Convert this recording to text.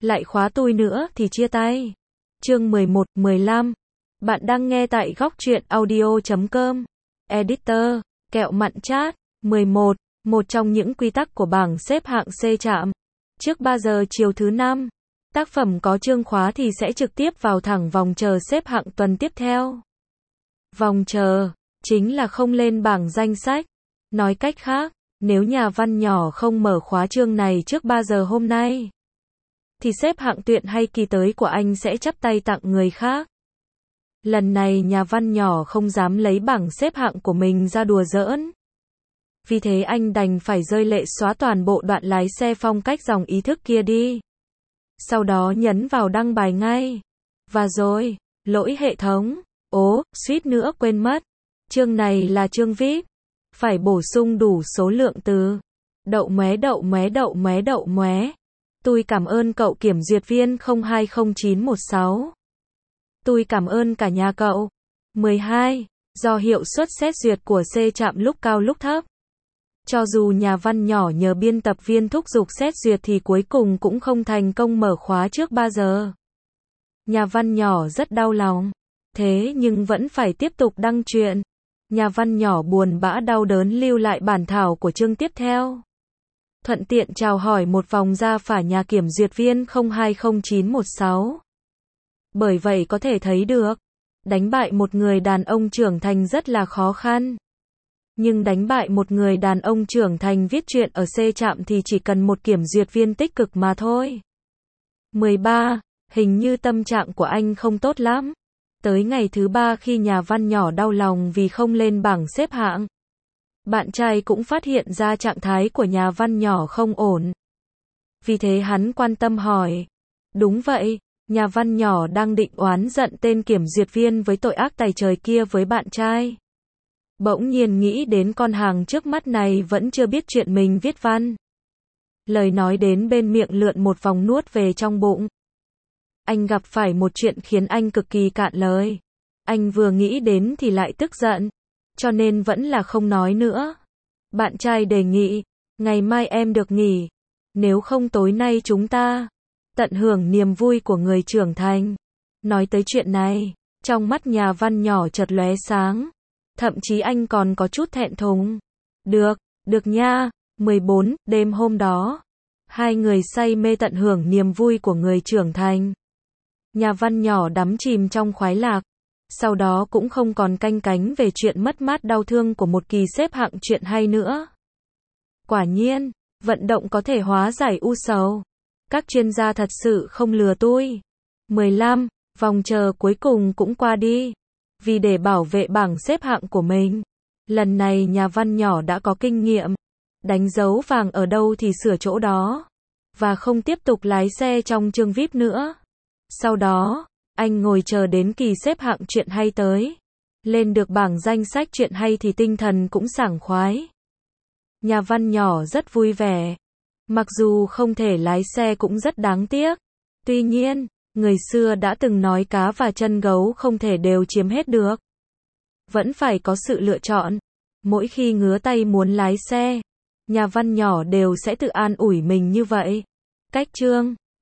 lại khóa tôi nữa thì chia tay. Chương 11, 15. Bạn đang nghe tại góc truyện audio.com. Editor, kẹo mặn chat. 11. Một trong những quy tắc của bảng xếp hạng C chạm. Trước 3 giờ chiều thứ 5, tác phẩm có chương khóa thì sẽ trực tiếp vào thẳng vòng chờ xếp hạng tuần tiếp theo. Vòng chờ, chính là không lên bảng danh sách. Nói cách khác, nếu nhà văn nhỏ không mở khóa chương này trước 3 giờ hôm nay, thì xếp hạng tuyển hay kỳ tới của anh sẽ chắp tay tặng người khác. Lần này nhà văn nhỏ không dám lấy bảng xếp hạng của mình ra đùa giỡn. Vì thế anh đành phải rơi lệ xóa toàn bộ đoạn lái xe phong cách dòng ý thức kia đi. Sau đó nhấn vào đăng bài ngay. Và rồi, lỗi hệ thống. Suýt nữa quên mất. Chương này là chương VIP. Phải bổ sung đủ số lượng từ. Đậu mé đậu mé đậu mé đậu mé. Tôi cảm ơn cậu kiểm duyệt viên 020916. Tôi cảm ơn cả nhà cậu. 12. Do hiệu suất xét duyệt của C chạm lúc cao lúc thấp. Cho dù nhà văn nhỏ nhờ biên tập viên thúc giục xét duyệt thì cuối cùng cũng không thành công mở khóa trước 3 giờ. Nhà văn nhỏ rất đau lòng. Thế nhưng vẫn phải tiếp tục đăng truyện. Nhà văn nhỏ buồn bã đau đớn lưu lại bản thảo của chương tiếp theo. Thuận tiện chào hỏi một vòng ra phả nhà kiểm duyệt viên 020916. Bởi vậy có thể thấy được, đánh bại một người đàn ông trưởng thành rất là khó khăn. Nhưng đánh bại một người đàn ông trưởng thành viết truyện ở C chạm thì chỉ cần một kiểm duyệt viên tích cực mà thôi. 13. Hình như tâm trạng của anh không tốt lắm. Tới ngày thứ 3 khi nhà văn nhỏ đau lòng vì không lên bảng xếp hạng, bạn trai cũng phát hiện ra trạng thái của nhà văn nhỏ không ổn. Vì thế hắn quan tâm hỏi. Đúng vậy, nhà văn nhỏ đang định oán giận tên kiểm duyệt viên với tội ác tày trời kia với bạn trai. Bỗng nhiên nghĩ đến con hàng trước mắt này vẫn chưa biết chuyện mình viết văn. Lời nói đến bên miệng lượn một vòng nuốt về trong bụng. Anh gặp phải một chuyện khiến anh cực kỳ cạn lời. Anh vừa nghĩ đến thì lại tức giận. Cho nên vẫn là không nói nữa. Bạn trai đề nghị, ngày mai em được nghỉ. Nếu không tối nay chúng ta tận hưởng niềm vui của người trưởng thành. Nói tới chuyện này, trong mắt nhà văn nhỏ chợt lóe sáng. Thậm chí anh còn có chút thẹn thùng. Được nha. 14. Đêm hôm đó, hai người say mê tận hưởng niềm vui của người trưởng thành. Nhà văn nhỏ đắm chìm trong khoái lạc. Sau đó cũng không còn canh cánh về chuyện mất mát đau thương của một kỳ xếp hạng chuyện hay nữa. Quả nhiên, vận động có thể hóa giải u sầu. Các chuyên gia thật sự không lừa tôi. 15. Vòng chờ cuối cùng cũng qua đi. Vì để bảo vệ bảng xếp hạng của mình, lần này nhà văn nhỏ đã có kinh nghiệm. Đánh dấu vàng ở đâu thì sửa chỗ đó. Và không tiếp tục lái xe trong chương VIP nữa. Sau đó, anh ngồi chờ đến kỳ xếp hạng chuyện hay tới. Lên được bảng danh sách chuyện hay thì tinh thần cũng sảng khoái. Nhà văn nhỏ rất vui vẻ. Mặc dù không thể lái xe cũng rất đáng tiếc. Tuy nhiên, người xưa đã từng nói cá và chân gấu không thể đều chiếm hết được. Vẫn phải có sự lựa chọn. Mỗi khi ngứa tay muốn lái xe, nhà văn nhỏ đều sẽ tự an ủi mình như vậy. Cách chương